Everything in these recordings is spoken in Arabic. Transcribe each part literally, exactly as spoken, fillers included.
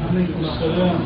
عليكم السلام.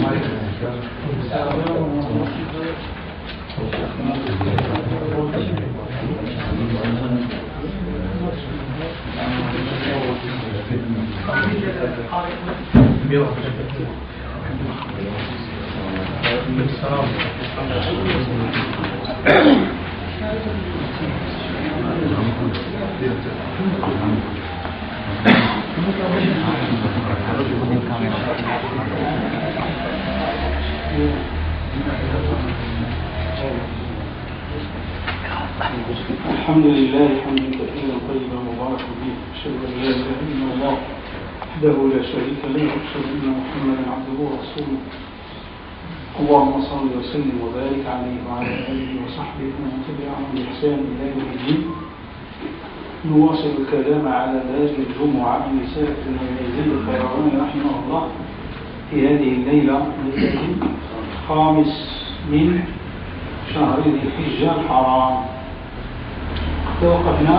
الحمد لله حمدا كثيرا طيبا مباركا فيه، اشهد ان لا اله الا الله وحده لا شريك له، واشهد ان محمدا عبده ورسوله. اللهم صل وسلم وبارك عليه وعلى اله وصحبه ومن تبعهم باحسان الى يوم الدين. نواصل الكلام على باب الجمعه من رساله ابن يزيد القيرواني رحمه الله في هذه الليله التي خامس من شهر ذي الحجه الحرام. توقفنا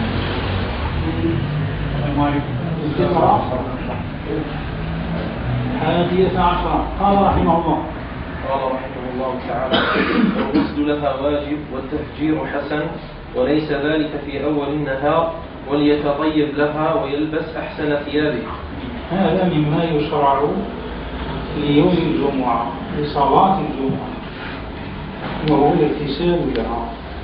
الذكرى الحادية عشرة. قال رحمه الله قال رحمه الله تعالى: والغسل لها واجب والتهجير حسن، وليس ذلك في أول النهار، وليتطيب لها ويلبس أحسن ثيابه. هذا مما يشرع ليوم الجمعة لصلاة الجمعة، وهو الاغتسال لها.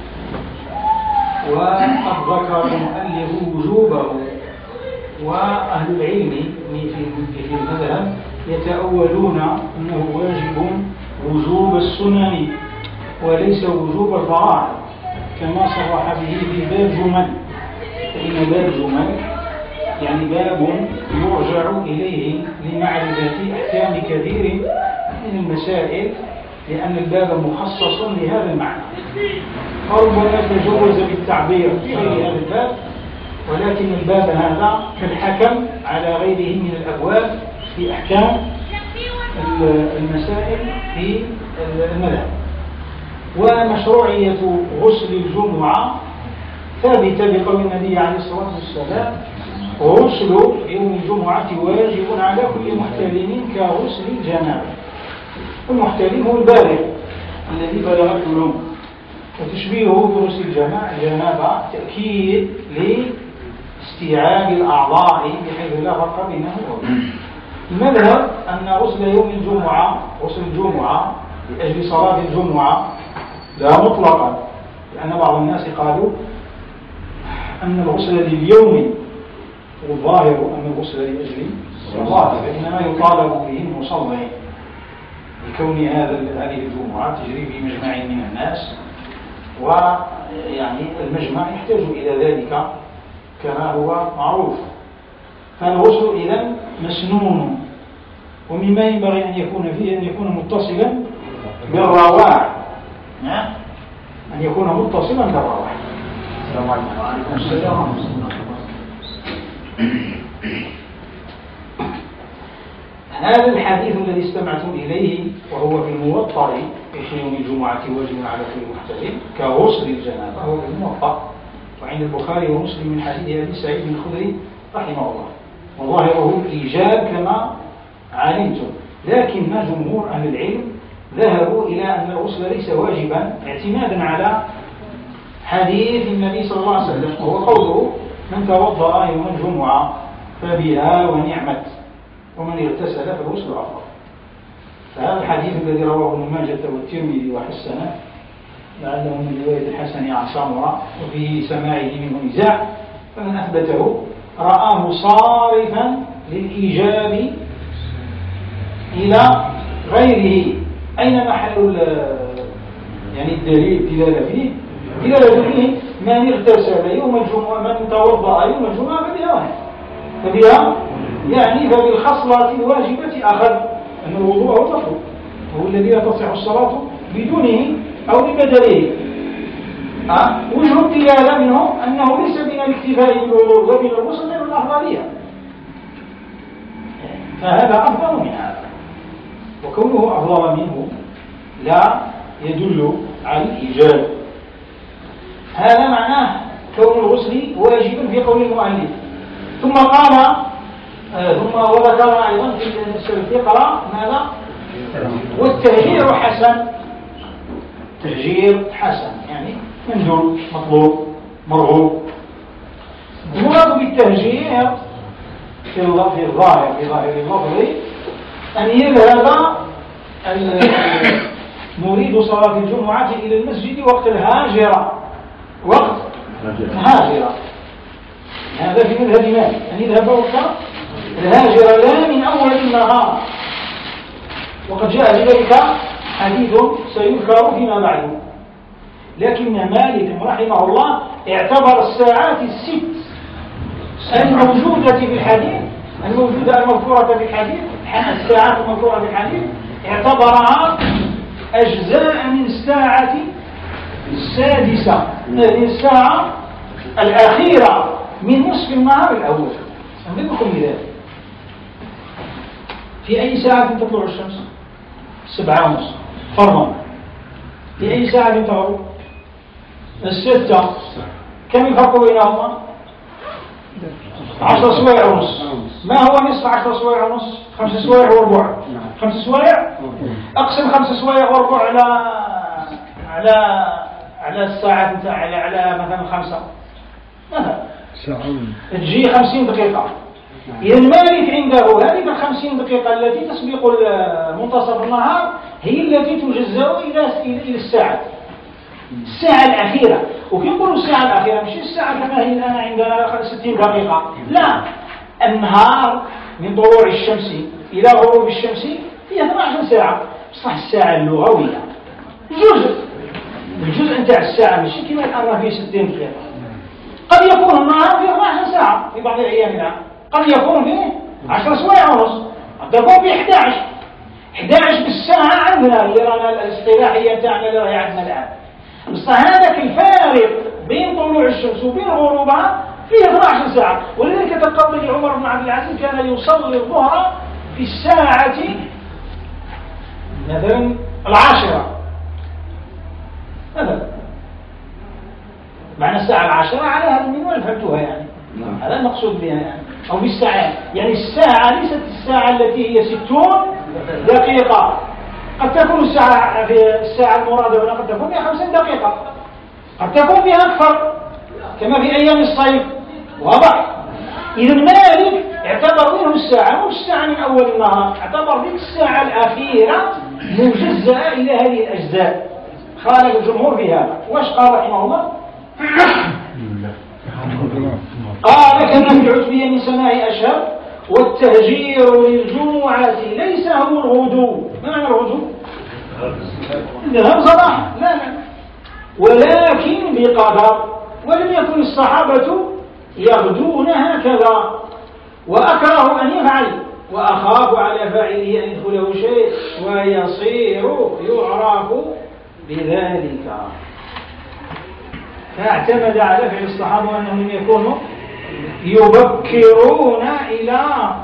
وقد ذكر المؤلف وجوبه، وأهل العلم في المذهب يتأولون أنه واجب وجوب السنن وليس وجوب الفرائض، كما صرح به في باب جمل. فإن باب جمل يعني باب يرجع إليه لمعرفة أحكام كثير من المسائل، لأن الباب مخصص لهذا المعنى. فربما تجوز بالتعبير في غير هذا الباب، ولكن الباب هذا كالحكم على غيره من الأبواب في أحكام المسائل في المذهب. ومشروعية غسل الجمعة ثابتة بقول النبي عليه الصلاة والسلام: غسل يوم الجمعة واجب على كل محتلم كغسل الجنابة. المحتلم هو البالغ الذي بلغته العمر، وتشبيهه بغسل الجنابة تأكيد لاستيعاب الأعضاء بحيث لا فرق بينه وبينه. المذهب أن غسل يوم الجمعة غسل الجمعة لأجل صلاة الجمعة لا مطلقا، لأن بعض الناس قالوا أن الغسل لليوم، والظاهر أن الغسل لأجل الصلاة، فإنما يطالب به المصلين لكون هذا هذه الجمعة تجري في مجمع من الناس، ويعني المجمع يحتاج إلى ذلك كما هو معروف. فالغسل إذن مسنون، ومما ينبغي أن يكون فيه أن يكون متصلا بالرواح، أن يكون متصلا بالرواح. السلام عليكم. وعليكم السلام ورحمة الله. هذا الحديث الذي استمعتم إليه وهو في الموطأ في يوم الجمعة واجب على كل محتلم كغسل الجنابة، هو في الموطأ، وعند البخاري ومسلم من حديث أبي سعيد الخدري رحمه الله، وظاهره الإيجاب كما علمتم. لكن جمهور أهل العلم ذهبوا إلى أن الغسل ليس واجبا اعتمادا على حديث النبي صلى الله عليه وسلم، وهو قوله: من توضأ يوم الجمعة فبها ونعمت، ومن اغتسل فالغسل أفضل. فهذا الحديث الذي رواه ابن ماجه والترمذي وحسنه، لعله من رواية الحسن عن سمرة وفي سماعه منه نزاع، فمن أثبته رآه صارفا للإيجاب إلى غيره. أين محل يعني الدليل الدلالة فيه؟ دلالة فيه: من اغتسل يوم الجمعة، من توضأ يوم الجمعة فبها فبها يعني فبالخصلة الواجبة أخذ أن الوضوء هو المطلوب، هو الذي لا تصح الصلاة بدونه أو ببدله. أه؟ وجه الدلالة منه أنه ليس من الاكتفاء بالوضوء ومن الغسل من الأفضلية، فهذا أفضل من هذا، وكونه أفضل منه لا يدل على الإيجاب. هذا معناه كون الغسل واجبا في قول المؤلف. ثم قال ثم وذكر أيضا في الفقرة ماذا؟ والتهجير حسن، تهجير حسن يعني مندوب مطلوب مرغوب. المراد بالتهجير في الظاهر في ظاهر اللفظ أن يذهب مريد صلاة الجمعة إلى المسجد وقت الهاجرة، وقت الهاجرة، هذا في مذهب مالك أن يذهب وقت الهاجرة لا من أول النهار، وقد جاء بذلك حديث سيذكر فيما بعد. لكن مالك رحمه الله اعتبر الساعات الست الموجودة في الحديث، الموجودة المذكورة في الحديث، الساعات المذكورة في الحديث اعتبرها أجزاء من الساعة السادسة، من الساعة الأخيرة من نصف النهار الأول. أضرب لكم مثال: في أي ساعة تطلع الشمس؟ سبعة ونصف فرضا. في أي ساعة تغرب؟ الستة. كم الفرق بينهما؟ عشر سوايع ونص. ما هو نصف عشر سوايع ونص؟ خمس سوايع وربع. خمس سوايع أقسم خمس سوايع وربع على على على الساعة على على مثلا خمسة مثلا تجي خمسين دقيقة. إذا المالك عنده هذه الخمسين دقيقة التي تسبق منتصف النهار هي التي تجزأ إلى إلى الساعة الساعة الأخيرة. وكي نقولوا الساعة الأخيرة مش الساعة كما هي الآن عندنا ستين دقيقة، لا، النهار من طلوع الشمس إلى غروب الشمس فيها اثنتا عشرة ساعة. بصح الساعة اللغوية جزء الجزء نتاع الساعة ماشي كما الآن فيه ستين دقيقة. قد يكون النهار فيه اثنتا عشرة ساعة في بعض الأيام، الآن قد يكون فيه عشر سوايع ونص، قد يكون فيه إحدى عشر إحدى عشر بالساعة عندنا اللي رانا الاصطلاحية تاعنا اللي راهي عندنا الآن. بصح هذاك الفارق بين طلوع الشمس وبين غروبها فيه اثنتا عشرة ساعة. ولذلك تقضي عمر بن عبد العزيز كان يصلي الظهر في الساعة مثلا العاشرة مثلا، معنى الساعة العاشرة على هذا المنوال فهمتوها يعني، هذا المقصود بها يعني، أو بالساعة يعني الساعة ليست الساعة التي هي ستون دقيقة، قد تكون الساعة في الساعة المرادة هنا قد تكون فيها خمسين دقيقة، قد تكون فيها أكثر كما في أيام الصيف، واضح؟ إذا مالك اعتبر منه الساعة مش الساعة من أول النهار، اعتبر ذيك الساعة الأخيرة مجزأة إلى هذه الأجزاء. خالف الجمهور في هذا. واش قال رحمه الله؟ قال كما في العتبية من سماع أشهر: والتهجير للجمعة ليس هو الغدو. ما معنى الغدو؟ الذهاب صباح، لا لا، ولكن بقدر. ولم يكن الصحابة يغدون هكذا، وأكره أن يفعل، وأخاف على فاعله أن يدخله شيء ويصير يعرف بذلك. فاعتمد على فعل الصحابة أنهم يكونوا يبكرون إلى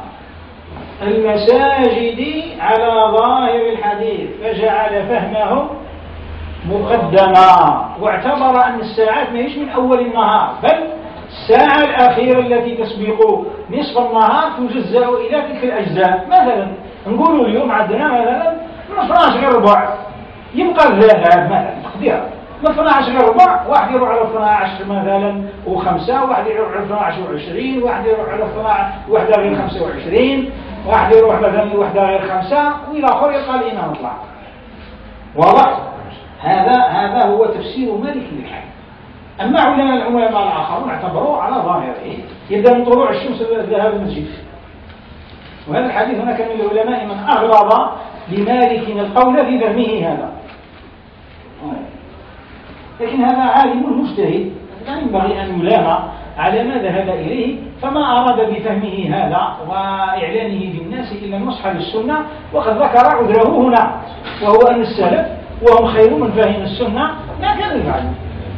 المساجد على ظاهر الحديث، فجعل فهمهم مقدما، واعتبر أن الساعات ما هيش من أول النهار، بل الساعة الأخيرة التي تسبق نصف النهار تجزأ إلى تلك الأجزاء. مثلا نقولوا اليوم عندنا مثلا من اثناش غير ربع يبقى الذهب مثلا تقدير من اثناش غير ربع، واحد يروح على اثناش مثلا وخمسة، واحد يروح على اثناش وعشرين، واحد يروح على اثناش واحدة غير خمسة وعشرين، واحد يروح مثلا واحدة غير خمسة، وإلى آخر يقال إنا نطلع. واضح؟ هذا هذا هو تفسير مالك للحديث. أما علماء العلماء الآخرون اعتبروه على ظاهره، يبدأ من طلوع الشمس الذهاب المسجد. وهذا الحديث هناك من العلماء من أغلظ لمالك القول في فهمه هذا، لكن هذا عالم مجتهد لا ينبغي أن يلام على ما ذهب إليه، فما أراد بفهمه هذا وإعلانه للناس إلا النصح للسنة. وقد ذكر عذره هنا، وهو أن السلف وهم خير من فهم السنة ما كانوا يفعلون.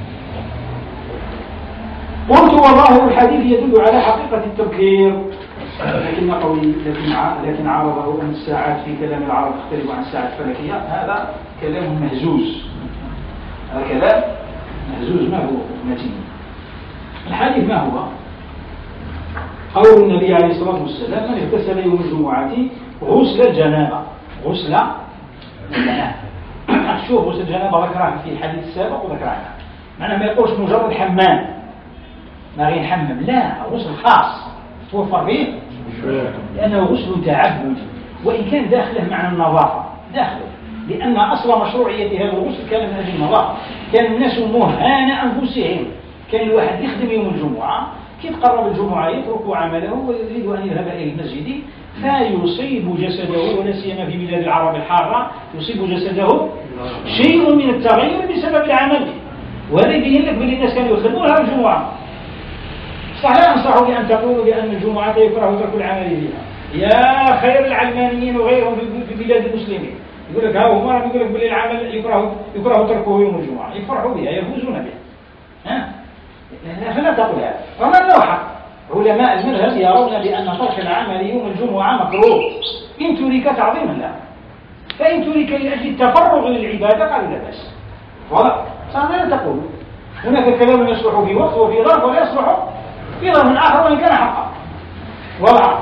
قلت وظاهر الحديث يدل على حقيقة التبكير، لكن قولي لكن لكن عرضه أن الساعات في كلام العرب تختلف عن الساعات الفلكية، هذا كلام مهزوز، هذا كلام مهزوز ما هو متين. الحديث ما هو؟ قول النبي عليه الصلاة والسلام: من اغتسل يوم الجمعة غسل الجنابة. غسل الجنابة. شوف غسل الجنابة ذكرها في الحديث السابق وذكرها، معناه ما يقولش مجرد حمام ما غير حمام، لا، غسل خاص توفر فيه لأنه غسل تعبد، وإن كان داخله معنى النظافة داخله، لأن أصل مشروعية هذا الغسل كان من أجل النظافة. كان الناس مهان أنفسهم، كان الواحد يخدم يوم الجمعة كي تقرب الجمعة يترك عمله ويريد أن يذهب إلى المسجد فيصيب جسده، ولا سيما في بلاد العرب الحارة يصيب جسده شيء من التغير بسبب العمل، وهذا يبين لك بأن الناس كانوا يخدمونها الجمعة. صح، لا أنصح بأن تقولوا بأن الجمعة يكره ترك العمل فيها، يا خير العلمانيين وغيرهم في بلاد المسلمين يقول لك ها هو يقول لك بأن العمل يكره يكره تركه يوم الجمعة، يفرحوا بها يفوزون بها. ها فلا تقول هذا، ومن له حق. علماء المذهب يرون بأن ترك العمل يوم الجمعة مكروه إن ترك تعظيما له، فإن ترك لأجل التفرغ للعبادة قالوا لا بأس. واضح؟ فماذا تقول؟ هناك كلام يصلح في وقت وفي ظرف ولا يصلح في ظرف آخر وإن كان حقا. واضح؟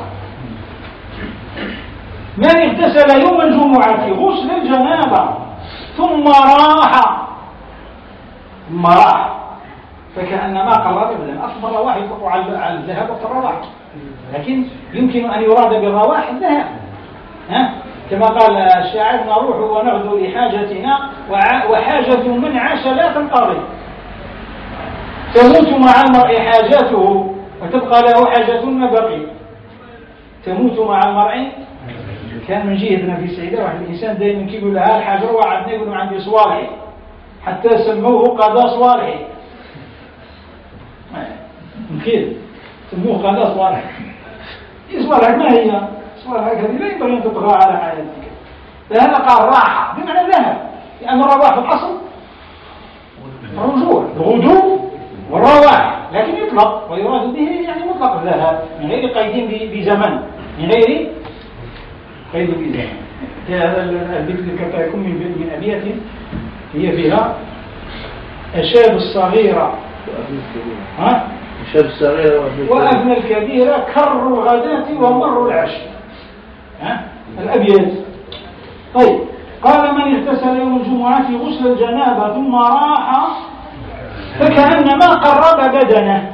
من اغتسل يوم الجمعة غسل الجنابة ثم راح ثم راح فكأنما قرر بدلا. أصل الرواح يطلق على الذهاب والرواح، لكن يمكن أن يراد بالرواح الذهاب، ها؟ كما قال الشاعر: نروح ونغدو لحاجتنا وحاجة من عاش لا تنقضي، تموت مع المرء حاجاته وتبقى له حاجة ما بقي. تموت مع المرء. كان من جهتنا في السعيدة واحد الإنسان دائما كيقول لها الحاجة وعدنا يقولوا عندي صوالحي، حتى سموه قضاء صوالحي. ممكن سموه قضاء صوالحي. صوالحك ما هي؟ صوالحك هذه لا ينبغي أن تطغى على حياتك. فهذا قال راحة بمعنى الذهب، لأن الرواح في الأصل الرجوع، الغدو والرواح، لكن يطلق ويراد به يعني مطلق الذهاب من غير قيد بزمن، من غير قيد بزمن. هذا البيت اللي كان يكون من أبيات هي فيها: الشاب الصغيرة ها الشاب الصغيرة وأبنى الكبيرة كر الغداة ومر العشي. ها الأبيات. طيب، قال: من اغتسل يوم الجمعة غسل الجنابة ثم راح فكأنما قرب بدنه.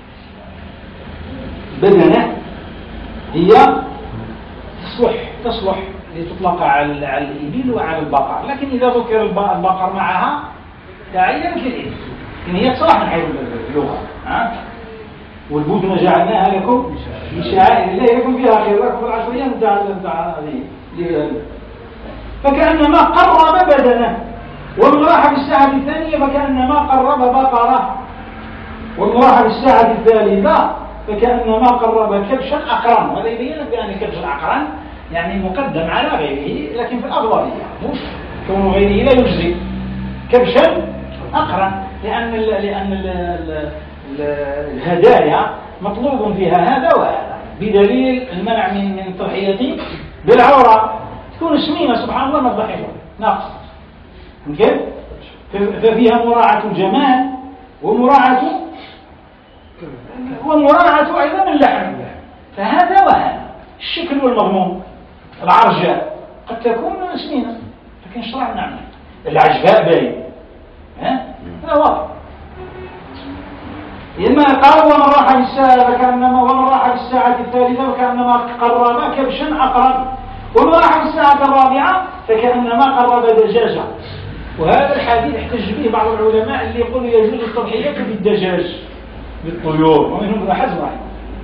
بدنه هي تصلح تصلح لتطلق على الإبل وعلى البقر، لكن إذا ذكر البقر معها تعين كالإبل، إن هي تصلح من حيث اللغة. ها؟ والبدن جعلناها لكم من شعائر الله لكم فيها خير لكم العشرية متاع هذه. فكأنما قرب بدنه. ومن راح في الساعة الثانية فكأنما قرب بقرة. ومن راح في الساعة الثالثة فكأنما قرب كبشا أقرن. وهذا يبين لك بأن كبش الأقرن يعني مقدم على غيره، لكن في الأفضلية مش كون غيره لا يجزي. كبشا أقرن لأن ال لأن ال ال الهدايا مطلوب فيها هذا وهذا، بدليل المنع من من التضحية بالعورة. تكون سمينة سبحان الله ما تضحيها ناقص. كيف؟ ففيها مراعاة الجمال ومراعاة ومراعاة أيضا اللحم. فهذا وهذا الشكل والمضمون. العرجاء قد تكون سمينة لكن شرع نعمل العجباء باين. ها؟ هذا واضح. إما قال: ومن راح في الساعة فكأنما ومن راح في الساعة الثالثة فكأنما قرب كبشا أقرن، ومن راح في الساعة الرابعة فكأنما قرب دجاجة. وهذا الحديث احتج به بعض العلماء اللي يقولوا يجوز التضحية بالدجاج بالطيور، ومنهم ابن حزم رحمه.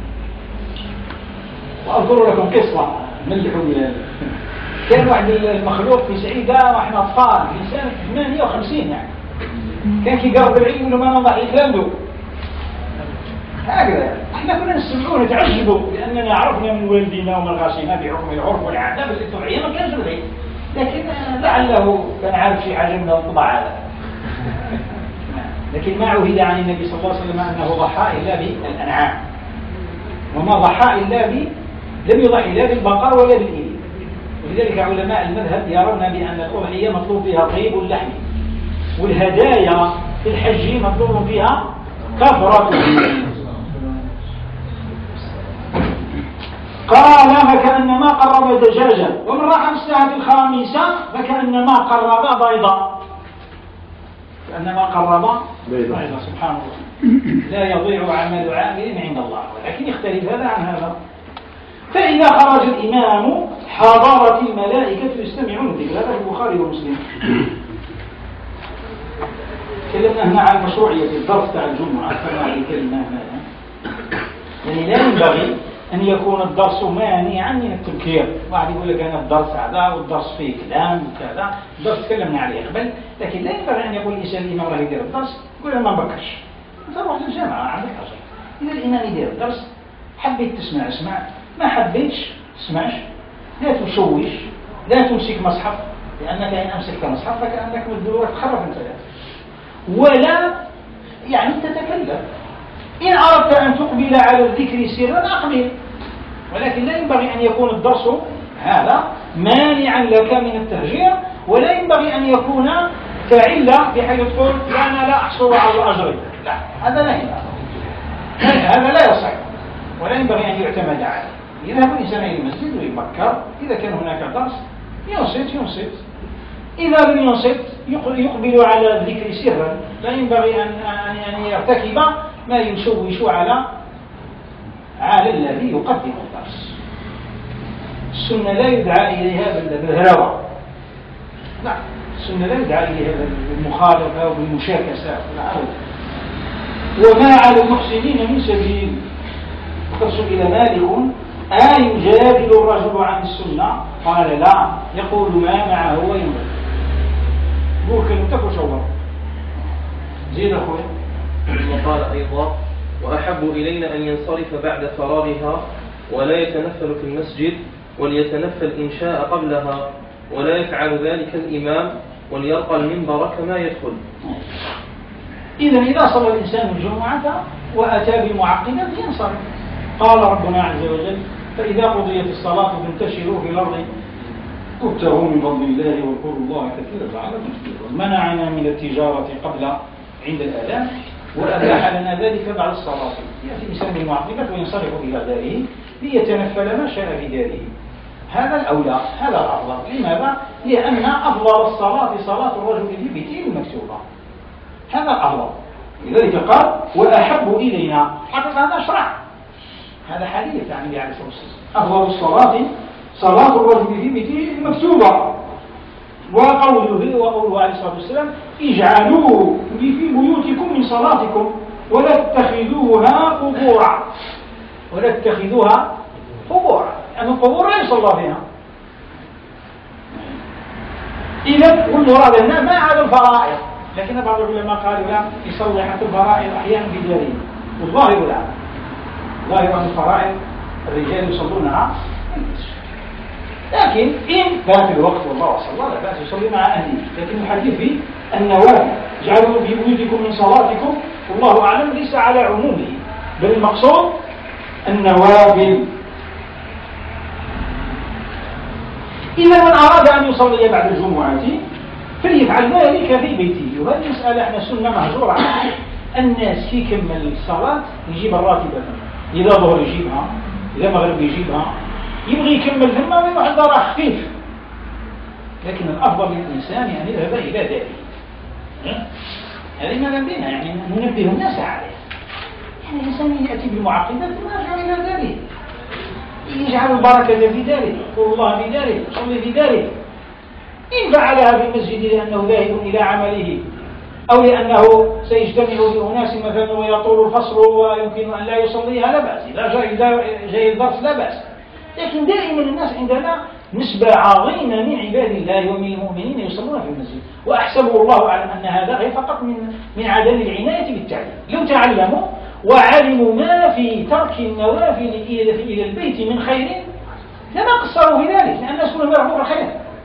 وأذكر لكم قصة ملحوا بهذا. كان واحد المخلوق في سعيدة واحنا أطفال في سنة ثمانية وخمسين يعني، كان كي قرب العيد يقولوا ما نضحي كلاندو هكذا. احنا كنا نسمعون نتعجبوا لأننا عرفنا من والدينا ومن غاشينا بحكم العرف والعادة باللي التضحية ما كانش العيد، لكن لعله كان عارف شيء عجبنا الطبع هذا. لكن ما عهد عن النبي صلى الله عليه وسلم أنه ضحى إلا بالأنعام، وما ضحى إلا ب لم يضحي لا بالبقر ولا بالإبل. ولذلك علماء المذهب يرون بأن الأضحية مطلوب فيها طيب اللحم، والهدايا في الحج مطلوب فيها كثرة. قال فكأنما قرب دجاجا، ومن راح في الساعة الخامسة فكأنما قرب بيضا، كأنما قرب بيضا. سبحان الله، لا يضيع عمل عامل عند الله، ولكن يختلف هذا عن هذا. فإذا خرج الإمام حضرت الملائكة يستمعون الذكر، هذا في البخاري ومسلم. تكلمنا هنا عن مشروعية الدرس تاع الجمعة، أكثر من كلمة هنا، يعني لا ينبغي أن يكون الدرس مانعا من التذكير. واحد يقول لك أنا الدرس هذا والدرس فيه كلام وكذا، الدرس تكلمنا عليه قبل، لكن لا ينبغي أن يقول الإنسان الإمام راه يدير الدرس يقول أنا ما نبكرش. أنت روح للجامعة عندك أجر. إذا الإمام يدير الدرس حبيت تسمع اسمع، ما حبيتش تسمعش. لا تشوش، لا تمسك مصحف، لأنك إن أمسكت مصحف فكأنك مدبور تخرف أنت، ولا يعني تتكلم. إن أردت أن تقبل على الذكر سرا أقبل، ولكن لا ينبغي أن يكون الدرس هذا مانعا لك من التهجير، ولا ينبغي أن يكون كعلة بحيث تقول أنا لا أحصل على أجري. لا، هذا لا ينبغي، هذا لا يصح، ولا ينبغي أن يعتمد عليه. يذهب الإنسان إلى المسجد ويبكر، إذا كان هناك درس ينصت ينصت، إذا لم ينصت يقبل على الذكر سرا. لا ينبغي أن يرتكب ما يشوش على على الذي يقدم الدرس. السنة لا يدعى إليها بالهروة، لا، السنة لا يدعى إليها بالمخالفة وبالمشاكسة، لا. وما على المحسنين من سبيل. وقد سئل مالك أ يجادل الرجل عن السنة؟ قال لا، يقول ما معه وينبغي. قول كلمتك وشور. زيد أخوي. وقال أيضا وأحب إلينا أن ينصرف بعد فراغها ولا يتنفل في المسجد، وليتنفل إن شاء قبلها، ولا يفعل ذلك الإمام، وليرقى المنبر كما يدخل. إذا إذا صلى الإنسان الجمعة وأتى بمعقبات ينصرف. قال ربنا عز وجل فإذا قضيت الصلاة فانتشروا في الأرض وابتغوا من فضل الله واذكروا الله كثيرا لعلكم تفلحون. منعنا من التجارة قبل عند الأذان، وأباح لنا ذلك بعد الصلاة. يأتي الإنسان بالمعقبات وينصرف إلى داره ليتنفل ما شاء في داره. هذا الأولى، هذا الأفضل. لماذا؟ لأن أفضل الصلاة صلاة الرجل في بيته المكتوبة، هذا الأفضل. لذلك قال وأحب إلينا، حقيقة هذا شرع، هذا حديث عن النبي عليه الصلاة والسلام. أفضل الصلاة صلاة الرجل في بيته المكتوبة. وقوله وقوله عليه الصلاة والسلام اجعلوا في بيوتكم من صلاتكم ولا تتخذوها قبورا، ولا تتخذوها قبورا، لأن يعني القبور لا يصلى فيها. إذا والمراد هنا ما عدا الفرائض، لكن بعض العلماء قالوا لا، يصلي حتى الفرائض أحيانا في دارهم، والظاهر لا، ظاهر أن الفرائض الرجال يصلونها، لكن إن فات الوقت والله صلى لا بأس يصلي مع أهله. لكن الحديث في النوافل اجعلوا في بيوتكم من صلاتكم، والله أعلم ليس على عمومه، بل المقصود النوافل. إذا من أراد أن يصلي بعد الجمعة فليفعل ذلك في بيته. وهذه المسألة احنا سنة مهجورة عنها. الناس في كمل الصلاة يجيب الراتبة، إذا ظهر يجيبها، إذا مغرب يجيبها، يبغي يكمل ثم ويروح الدار خفيف. لكن الأفضل للإنسان يعني يذهب إلى داره. هذه ما لدينا يعني ننبه الناس عليه. يعني الإنسان يأتي بالمعقدات ثم يرجع إلى داره، يجعل البركة في داره، يقول الله في داره، يصلي في داره. إن فعلها في المسجد لأنه ذاهب إلى عمله، أو لأنه سيجتمع بأناس مثلا ويطول الفصل ويمكن أن لا يصليها لا بأس. إذا جاء الدرس لا بأس. لكن دائما الناس عندنا نسبة عظيمة من عباد الله ومن المؤمنين يصلون في المسجد، وأحسبه الله أعلم أن هذا غير فقط من من عدم العناية بالتعليم. لو تعلموا وعلموا ما في ترك النوافل إلى البيت من خير لما قصروا في ذلك، لأن الناس كلهم يرغبون الخير.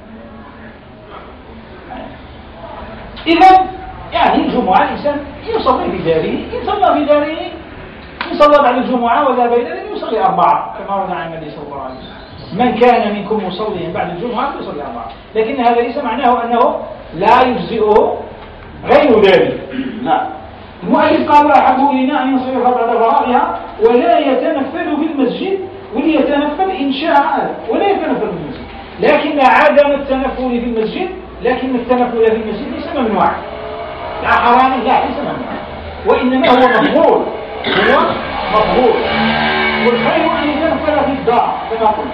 إذا يعني الجمعة الإنسان يصلي في داره، إن صلى في داره، إن صلى بعد الجمعة وذهب إلى داره يصلي أربعة كما ورد عن النبي صلى الله عليه وسلم. من كان منكم مصليا بعد الجمعة يصلي أربعة، لكن هذا ليس معناه أنه لا يجزئه غير ذلك، لا. المؤلف قال أحب إلينا أن ينصرف بعد فراغها ولا يتنفل في المسجد وليتنفل إن شاء ولا يتنفل في المسجد. لكن عدم التنفل في المسجد لكن التنفل في المسجد ليس ممنوعا، لا حرام لا ليس ممنوعا، وإنما هو مقبول، هو مقبول. والخير أن يتنفل في الدار كما قلنا.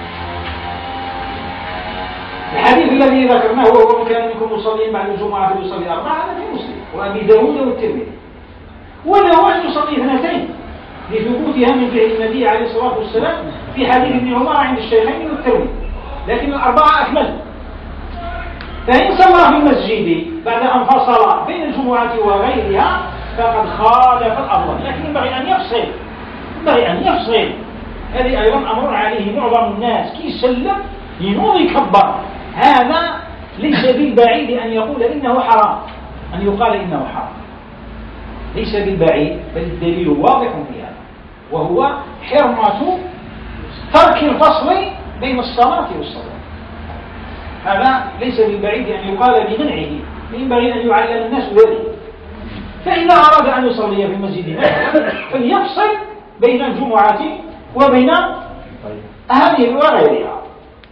الحديث الذي ذكرناه هو من كان منكم مصلين بعد الجمعة فليصلي أربعة، هذا في مسلم وأبي داود والترمذي. وله أن يصلي اثنتين لثبوتها من فعل النبي عليه الصلاة والسلام في حديث ابن عمر عند الشيخين والترمذي، لكن الأربعة أكمل. فإن صلى في المسجد بعد أن فصل بين الجمعة وغيرها فقد خالف الأفضل، لكن ينبغي أن يفصل، ينبغي أن يفصل. هذه أيضا أمر عليه معظم الناس كي يسلم ينوض يكبر، هذا ليس بالبعيد أن يقول إنه حرام، أن يقال إنه حرام ليس بالبعيد، بل الدليل واضح في هذا، وهو حرمة ترك الفصل بين الصلاة والصلاة. هذا ليس بالبعيد أن يقال بمنعه، ينبغي أن يعلم الناس ذلك. فإذا أراد أن يصلي في المسجد فليفصل بين الجمعة وبين هذه وغيرها.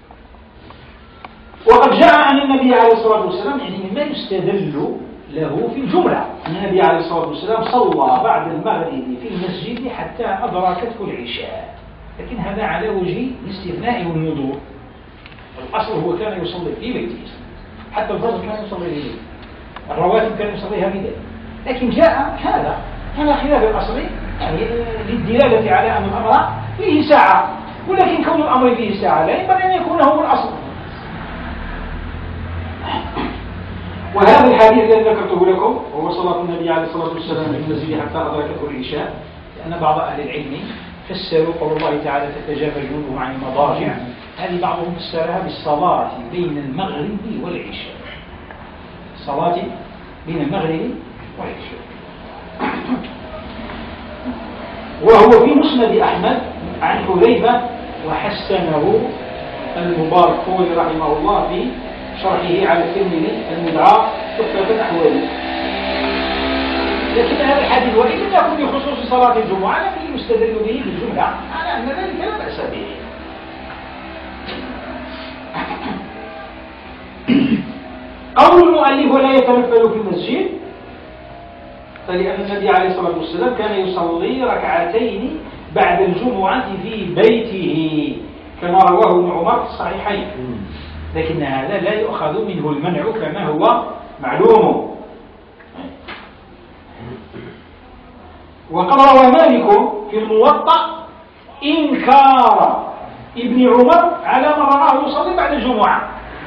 وقد جاء عن النبي عليه الصلاة والسلام يعني مما يستدل له في الجملة أن النبي عليه الصلاة والسلام صلى بعد المغرب في المسجد حتى أدركته العشاء، لكن هذا على وجه الاستثناء والنذور. الأصل هو كان يصلي في بيته، حتى الفجر كان يصلي في بيته، الرواتب كان يصليها بيته، لكن جاء هذا هذا خلاف الأصل يعني للدلالة على أن الأمر فيه ساعة، ولكن كون الأمر فيه ساعة لا ينبغي أن يكون هو الأصل. وهذا الحديث الذي ذكرته لكم وهو صلاة النبي عليه الصلاة والسلام في المسجد حتى أدركته العشاء، لأن بعض أهل العلم فسروا قول الله تعالى تتجافى جنوبهم عن المضاجع، هذه بعضهم فسرها بالصلاة بين المغرب والعشاء، الصلاة بين المغرب والعشاء. وهو في مسند أحمد عن حذيفة وحسنه المبارك فوري رحمه الله في شرحه على الترمذي المدعى تحفة الأحوال. لكن هذا الحديث وإن لم يكن بخصوص صلاة الجمعة لكن يستدل به بالجملة على أن ذلك لا بأس به. قول المؤلف ولا يتنفل في المسجد، فلأن النبي عليه الصلاة والسلام كان يصلي ركعتين بعد الجمعة في بيته كما رواه ابن عمر في الصحيحين، لكن هذا لا يؤخذ منه المنع كما هو معلوم. وقد روى مالك في الموطأ إنكار ابن عمر على من رآه يصلي بعد الجمعة.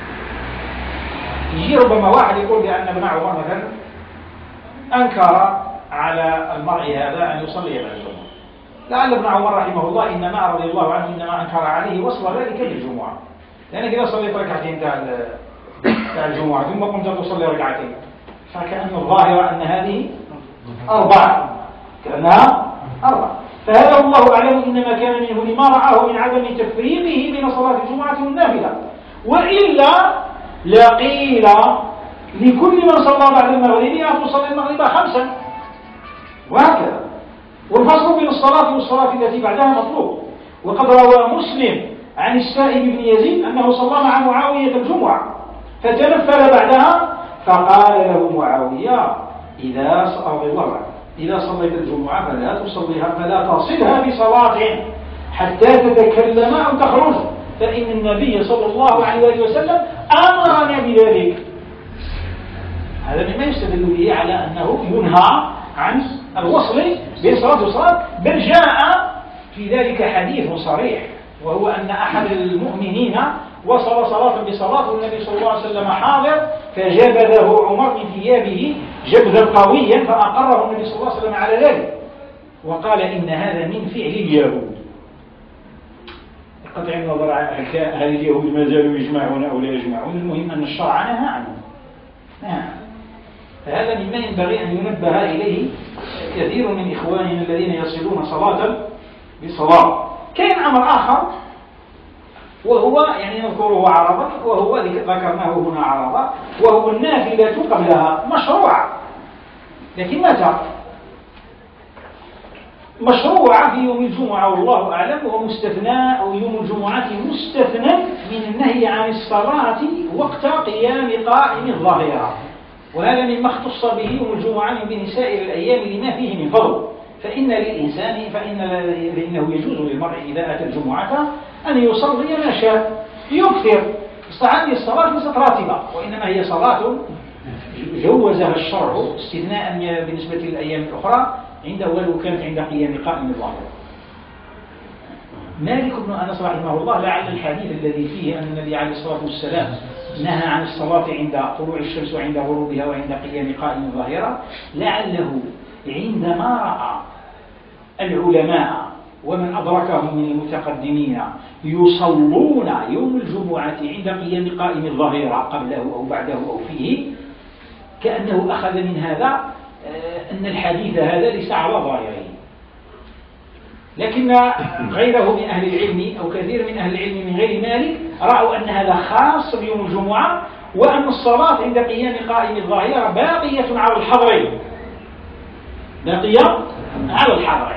يجي ربما واحد يقول بأن ابن عمر مثلا أنكر على المرء هذا أن يصلي بعد الجمعة، لعل ابن عمر رحمه الله إنما رضي الله عنه إنما أنكر عليه وصل ذلك للجمعة، لأنك إذا صليت ركعتين تاع الجمعة ثم قمت تصلي ركعتين فكأن الظاهر أن هذه أربعة، كأنها أربعة. فهذا الله أعلم إنما كان منه لما رآه من عدم تفريقه بين صلاة الجمعة والنافلة، وإلا لقيل لكل من صلى بعد المغرب أن تصلي المغرب خمسا وهكذا، والفصل بين الصلاة والصلاة التي بعدها مطلوب. وقد روى مسلم عن السائب بن يزيد أنه صلى مع معاوية الجمعة فتنفل بعدها فقال له معاوية إذا رضي الله عنه إذا صليت الجمعة فلا تصليها فلا تصلها بصلاة حتى تتكلم أو تخرج، فإن النبي صلى الله عليه وسلم أمرنا بذلك. هذا مما يستدل به على أنه ينهى عن الوصل بين صلاة وصلاة، بل جاء في ذلك حديث صريح وهو أن أحد المؤمنين وصل صلاة بصلاة والنبي صلى الله عليه وسلم حاضر فجبذه عمر من ثيابه جبذا قويا فأقره النبي صلى الله عليه وسلم على ذلك وقال إن هذا من فعل اليهود. قطع النظر عن هل اليهود ما زالوا يجمعون أو لا يجمعون، المهم أن الشرع نهى عنه. نعم. فهذا مما ينبغي أن ينبه إليه كثير من إخواننا الذين يصلون صلاة بصلاة. كان أمر آخر وهو يعني نذكره عرضا وهو ذكرناه هنا عرضا، وهو النافلة قبلها مشروعة، لكن متى؟ مشروعة في يوم الجمعة والله أعلم، ومستثنى أو يوم الجمعة مستثنى من النهي عن الصلاة وقت قيام قائم الظاهرة، وهذا مما اختص به يوم الجمعة من سائر الأيام لما فيه من فضل. فإن للإنسان فإن لأنه يجوز للمرء إذا أتى الجمعة أن يصلي ما شاء، يكثر. هذه الصلاة ليست راتبة، وإنما هي صلاة جوزها الشرع استثناء بالنسبة للأيام الأخرى عند ولو كانت عند قيام قائم الظاهرة. مالك بن أنس رحمه الله لعل الحديث الذي فيه أن النبي عليه الصلاة والسلام نهى عن الصلاة عند طلوع الشمس وعند غروبها وعند قيام قائم الظاهرة، لعله عندما رأى العلماء ومن أدركهم من المتقدمين يصلون يوم الجمعة عند قيام قائم الظاهرة قبله أو بعده أو فيه، كأنه أخذ من هذا أن الحديث هذا ليس على ظاهره. لكن غيره من أهل العلم أو كثير من أهل العلم من غير مالك رأوا أن هذا خاص بيوم الجمعة، وأن الصلاة عند قيام قائم الظاهرة باقية على الحضر، باقية على الحضر.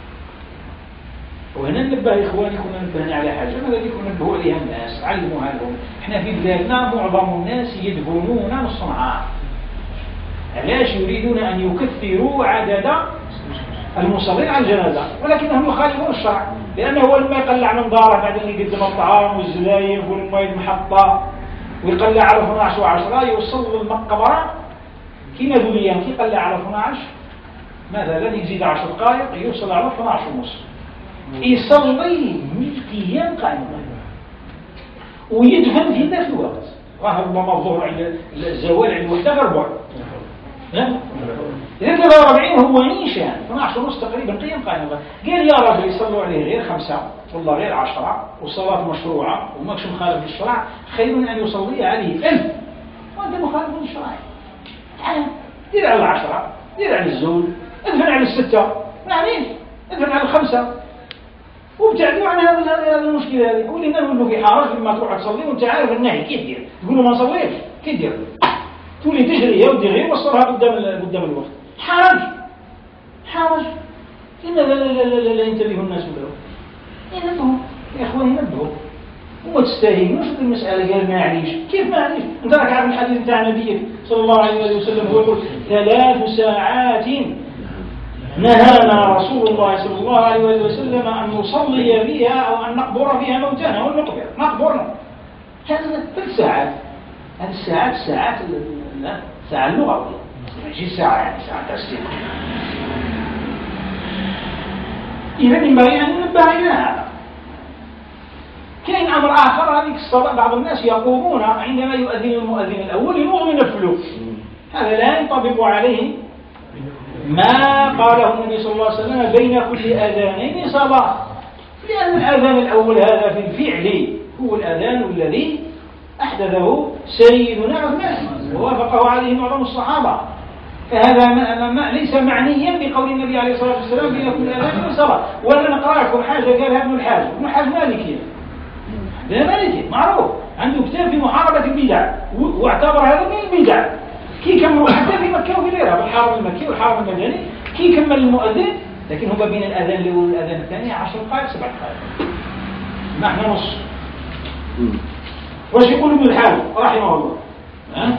وهنا ننبه إخواني، كنا نبهنا على حاجة ماذا بكم ننبهوا عليها الناس، علموها لهم. احنا في بلادنا معظم الناس يدفنون نصنعاء. علاش؟ يريدون أن يكثروا عدد المصلين على الجنازة، ولكنهم يخالفون الشرع، لأنه هو لما يقلع من داره بعد اللي يقدم الطعام والزلايف والماء المحطة ويقلع على اثناش وعشرة يوصل للمقبرة كيما ذو الأيام كي يقلع على اثناش مثلا يزيد عشر دقائق يوصل على اثناش ونص، يصلي من قيام قائم ويدفن في ذات الوقت. راه ربما الظهر عند الزوال عند وحده غربع، إذا ثلاثة وأربعين هو نيشان اثناش ونص تقريبا قيام قائم. قال يا رجل يصلوا عليه غير خمسة والله غير عشرة والصلاة مشروعة وماكش مخالف للشرع، خير من أن يصلي عليه ألف وأنت مخالف للشرع. تعال دير على العشرة، دير على الزول، ادفن على الستة، معليش ادفن على الخمسة، وابتعدوا عن هذا المشكلة هذه. ولنا نقول في حرج لما تروح تصلي وانت عارف النهي كيف دير، تقول له ما نصليش كيف دير، تولي تجري يا ودي غير وصلها قدام قدام الوقت. حرج حرج لماذا لا لا لا لا ينتبه الناس له؟ ينبهوا يا اخواني، ينبهوا وما تستاهلوش في المسألة. قال معليش كيف معليش؟ انت راك عارف الحديث بتاع النبي صلى الله عليه وسلم هو يقول ثلاث ساعات نهانا رسول الله صلى الله عليه وسلم أن نصلي فيها أو أن نقبر فيها موتانا ونقبر نقبرنا. هذا ثلاث ساعات، هذه الساعات الساعات الساعة اللغوية ماشي ساعة يعني ساعة تسليم. إذا ينبغي أن ننبه إلى هذا. كاين أمر آخر، هذيك الصلاة بعض الناس يقومون عندما يؤذن المؤذن الأول ينوض من الفلوك، هذا لا ينطبق عليه ما قاله النبي صلى الله عليه وسلم بين كل أذانين صلاة، لأن الأذان الأول هذا في الفعل هو الأذان الذي أحدثه سيدنا عثمان ووافقه عليه معظم الصحابة، فهذا ما ما ليس معنيا بقول النبي عليه الصلاة والسلام بين كل أذان صلاة. وأنا نقرأ لكم حاجة قالها ابن الحاج، ابن الحاج مالكي، ده مالكي معروف عنده كتاب في محاربة البدع واعتبر هذا من البدع. كي كملوا حتى في مكة وفي غيرها، بالحرم المكي والحرم المدني كي كمل المؤذن، لكن هو بين الأذان الأول والأذان الثاني عشر دقائق سبع دقائق، ما احنا نص. واش يقول ابن الحاج رحمه الله؟ ها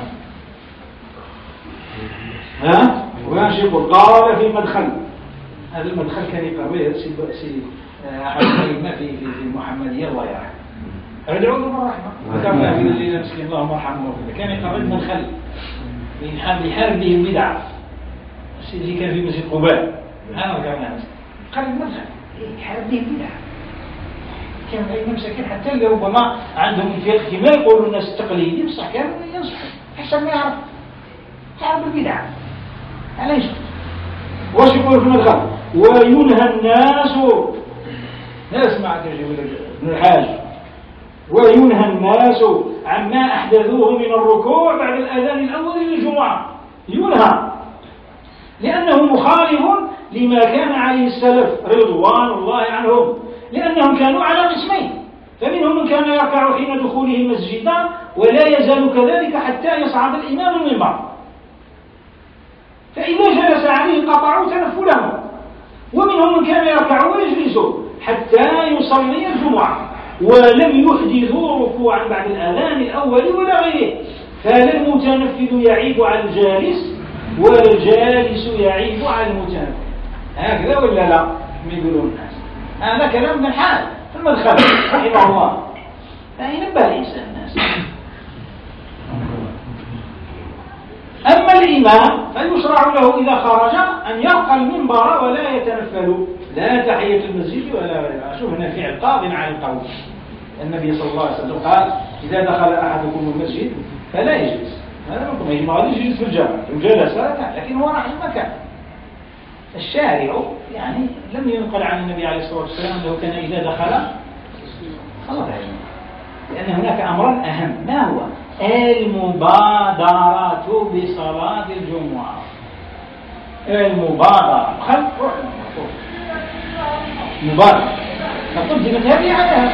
ها واش يقول؟ قال في المدخل، هذا المدخل كان يقرأه سي سي أحد الأئمة في في المحمدية الله يرحمه، ادعوا له بالرحمة، ذكرنا في الليلة مسكين اللهم ارحمه، كان يقرأ المدخل يحارب به البدع. السيدي كان في مسجد قباء أنا وكان قال المدخل يحارب به البدع. كان غير مساكين حتى اللي ربما عندهم الفقه كما يقولوا الناس التقليدي بصح كانوا ينصحوا حتى ما يعرف يحارب البدع. علاش؟ واش يقول في المدخل؟ وينهى الناس، لا اسمع ابن الحاج، وينهى الناس عما أحدثوه من الركوع بعد الأذان الأول للجمعة، ينهى لأنه مخالف لما كان عليه السلف رضوان الله عنهم، لأنهم كانوا على قسمين، فمنهم من كان يركع حين دخوله المسجد ولا يزال كذلك حتى يصعد الإمام المنبر، فإذا جلس عليه قطعوا تنفله، ومنهم من كان يركع ويجلس حتى يصلي الجمعة، ولم يحدثوا ركوعا بعد الأذان الأول ولا غيره. فلا المتنفذ يعيب على الجالس ولا الجالس يعيب على المتنفذ. هكذا ولا لا؟ ما يقولون الناس هذا كلام من الحال ثم الخلف رحمه الله. فينبه الإنسان الناس. أما الإمام فيشرع له إذا خرج أن يرقى المنبر ولا يتنفل لا تحية المسجد ولا غيرها. شوف هنا فعل قاض على القول. النبي صلى الله عليه وسلم قال إذا دخل أحدكم المسجد فلا يجلس. هذا مطمئن يجب أن يجلس في الجامع وجلس لكن هو راح المكان. الشارع يعني لم ينقل عن النبي عليه الصلاة والسلام أنه كان إذا دخل خلاص، لأن هناك أمر أهم. ما هو؟ المبادرة بصلاة الجمعة. المبادرة خل روح مبادرة فقدمت هذه على هذا.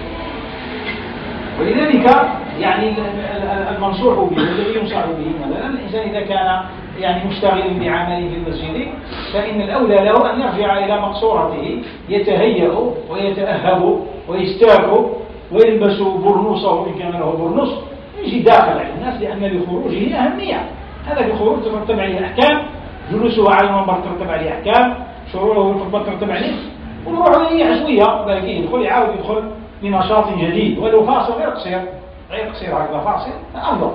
ولذلك يعني المنصوح به الذي ينصح به مثلا الإنسان إذا كان يعني مشتغل بعمله في المسجد فإن الأولى له أن يرجع إلى مقصورته يتهيأ ويتأهب ويستاك ويلبس برنوسه إن كان له برنوس يجي داخل على الناس، لأن لخروجه أهمية. هذا الخروج ترتب عليه أحكام، جلوسه على المنبر ترتب عليه أحكام، شروعه في الخطبة ترتب عليه، والروح هي شوية باقي يدخل يعاود يدخل بنشاط جديد ولو فاصل غير قصير غير قصير هكذا فاصل أفضل.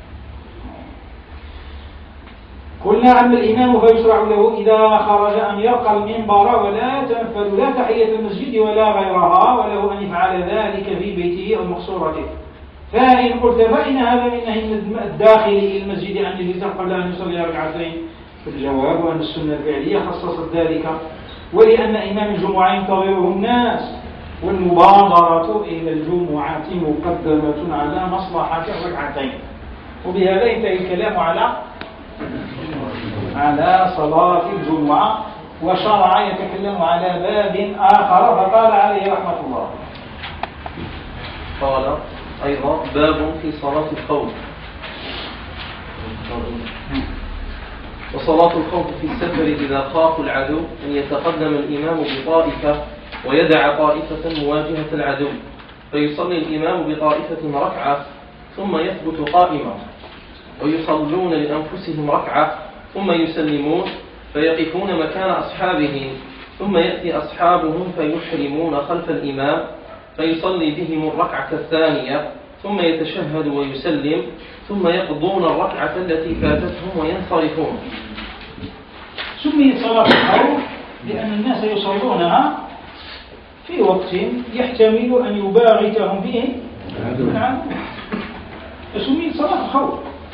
قلنا عن الإمام فيشرع له إذا خرج أن يرقى المنبر ولا تنفذ لا تحية المسجد ولا غيرها، وله أن يفعل ذلك في بيته أو مقصورته. فإن قلت فإن هذا من نهي الداخل إلى المسجد أن يجلس قبل أن يصلي ركعتين، فالجواب أن السنة الفعلية خصصت ذلك، ولأن إمام الجمعة ينتظره الناس، والمبادرة إلى الجمعة مقدمة على مصلحة الركعتين. وبهذا ينتهي الكلام على على صلاة الجمعة، وشرع يتكلم على باب آخر فقال عليه رحمة الله. قال أيضا باب في صلاة الخوف. وصلاة الخوف في السفر إذا خاف العدو أن يتقدم الإمام بطائفة ويدع طائفة مواجهة العدو، فيصلي الإمام بطائفة ركعة ثم يثبت قائما، ويصلون لأنفسهم ركعة ثم يسلمون فيقفون مكان أصحابه، ثم يأتي أصحابهم فيحرمون خلف الإمام فيصلي بهم الركعة الثانية ثم يتشهد ويسلم، ثم يقضون الركعة التي فاتتهم وينصرفون. سميت صلاة الخوف لأن الناس يصلونها في وقت يحتمل أن يباغتهم فيه العدو، فسميت صلاة الخوف،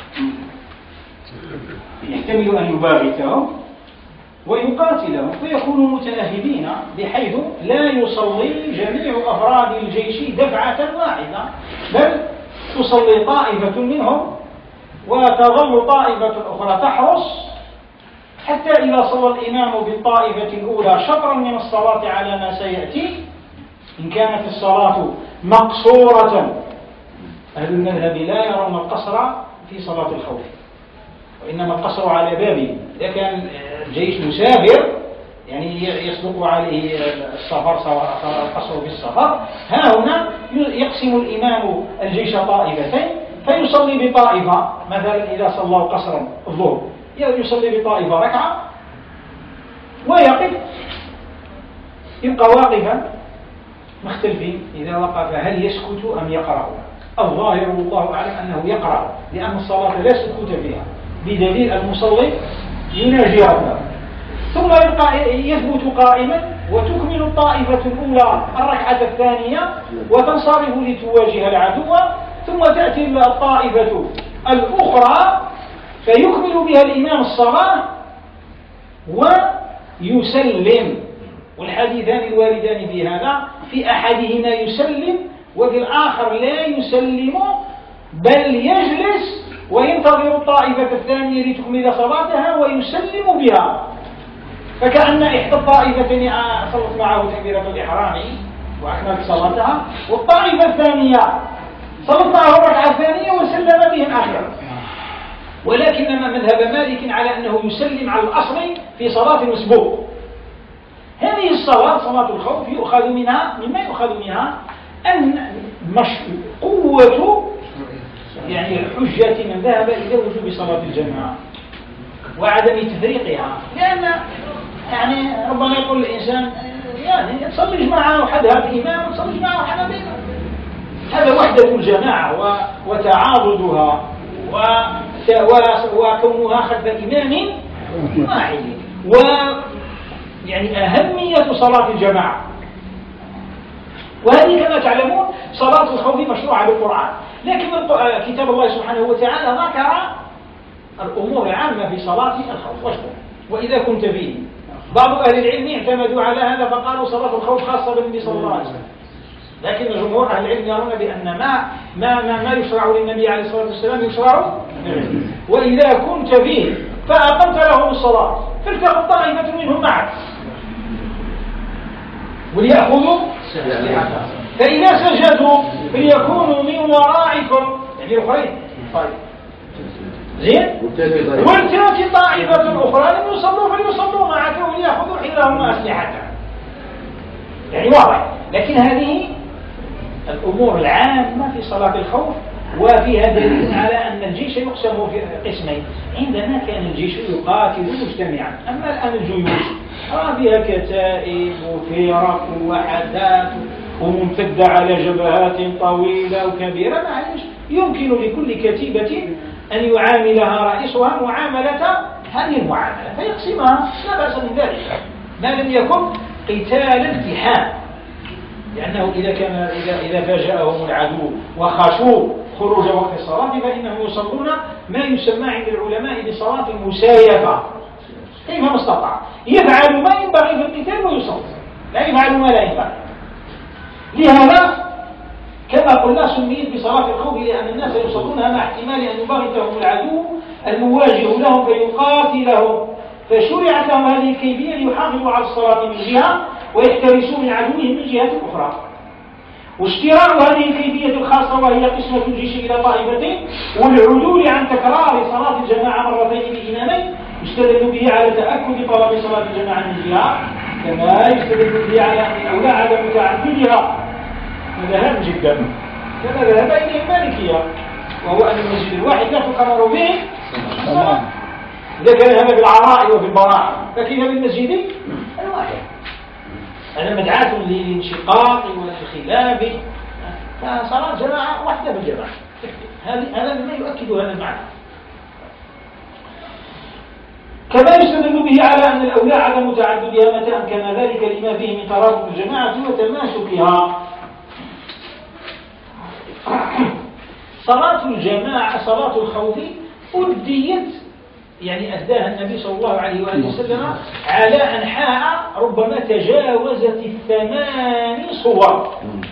يحتمل أن يباغتهم ويقاتلهم، فيكونوا متأهبين بحيث لا يصلي جميع أفراد الجيش دفعة واحدة، بل تصلي طائفة منهم وتظل طائفة أخرى تحرس حتى إذا صلى الإمام بالطائفة الأولى شطرا من الصلاة على ما سيأتي، إن كانت الصلاة مقصورة. أهل المذهب لا يرون القصر في صلاة الخوف، وإنما القصر على بابه. إذا كان الجيش مسافر يعني يصدق عليه السفر سواء القصر بالسفر، ها هنا يقسم الإمام الجيش طائفتين فيصلي بطائفة، مثلا إذا صلى قصرا الظهر يصلي بطائفة ركعة ويقف، يبقى واقفا مختلفين إذا وقف هل يسكت أم يقرأ. الظاهر والله أعلم أنه يقرأ، لأن الصلاة لا سكوت فيها، بدليل المصلي يناجي ربه، ثم يبقى يثبت قائما وتكمل الطائفة الأولى الركعة الثانية وتنصرف لتواجه العدو، ثم تأتي الطائفة الأخرى فيكمل بها الإمام الصلاة ويسلم. والحديثان الواردان في هذا في أحدهما يسلم وفي الآخر لا يسلم بل يجلس وينتظر الطائفة الثانية لتكمل صلاتها ويسلم بها، فكأن إحدى الطائفتين صلت معه تكبيرة الإحرام وأكملت صلاتها، والطائفة الثانية صلت معه الركعة الثانية وسلم بهم آخرا. ولكنما مذهب مالك على أنه يسلم على الأصل في صلاة المسبوق، هذه الصلاة صلاة الخوف يؤخذ منها مما يؤخذ منها أن مش قوة يعني حجة من ذهب إلى وجوب صلاة الجماعة وعدم تفريقها، لأن يعني ربما يقول الإنسان يعني تصلي معه وحدها بإمام وتصلي معه وحدها بإمام. هذا وحدة الجماعة وتعاضدها وكونها خلف إمام واحد، ويعني أهمية صلاة الجماعة. وهذه كما تعلمون صلاة الخوف مشروعة بالقرآن، لكن كتاب الله سبحانه وتعالى ذكر الأمور العامة في صلاة الخوف واشكر وإذا كنت فيه. بعض أهل العلم اعتمدوا على هذا فقالوا صلاة الخوف خاصة بالنبي صلى الله عليه وسلم، لكن جمهور أهل العلم يرون بأن ما ما ما, ما يشرع للنبي عليه الصلاة والسلام يشرع وإذا كنت فيه فأقمت لهم الصلاة فلتقم طائفة منهم معك وليأخذوا أسلحتهم فإذا سجدوا فليكونوا من ورائكم يعني الآخرين. طيب زين، والتأتي طائفة أخرى لم يصلوا فليصلوا معك وليأخذوا حذرهم وأسلحتهم، يعني واضح. لكن هذه الأمور العامة في صلاة الخوف، وفيها دليل على أن الجيش يقسم في قسمين. عندما كان الجيش يقاتل مجتمعا، أما الآن الجيوش فيها كتائب وفرق وحدات وممتدة على جبهات طويلة وكبيرة، معلش يمكن لكل كتيبة أن يعاملها رئيسها معاملة هذه المعاملة فيقسمها، لا بأس من ذلك ما لم يكن قتال التحام، لأنه إذا كان إذا إذا فاجأهم العدو وخشوا خروج وقت الصلاة فإنهم يصلون ما يسمى عند العلماء بصلاة المسايفة، كيفما استطاع يفعل ما ينبغي في القتال ويصلي، لا يفعل ما لا ينبغي. لهذا كما قلنا سميت بصلاة الخوف لأن الناس يصلونها مع احتمال أن يباغتهم العدو المواجه لهم فيقاتلهم، فشرعت لهم هذه الكيفية ليحافظوا على الصلاة من جهة ويحترسوا من عدوهم من جهة أخرى. واشتراء هذه الكيفية الخاصة وهي قسمة الجيش إلى طائفتين والعدول عن تكرار صلاة الجماعة مرتين بإمامين يستدل به على تأكد طلب صلاة الجماعة من جهة، كما يستدل به على أن الأولى عدم تعددها. هذا هام جدا، كما ذهب إليه المالكية، وهو أن المسجد الواحد لا تقرر به الصلاة إذا كان هذا بالعراء وفي البراء، فكيف بالمسجد الواحد؟ هذا مدعاة للانشقاق والخلاف، فصلاة جماعة واحدة بالجماعة. هذا مما يؤكد هذا المعنى. كما يستدل به على أن الأولى عدم تعددها متى أمكن ذلك لما فيه من ترابط الجماعة وتماسكها. صلاة الجماعة صلاة الخوف أديت يعني أداها النبي صلى الله عليه وآله وسلم على أنحاء ربما تجاوزت الثمان صور،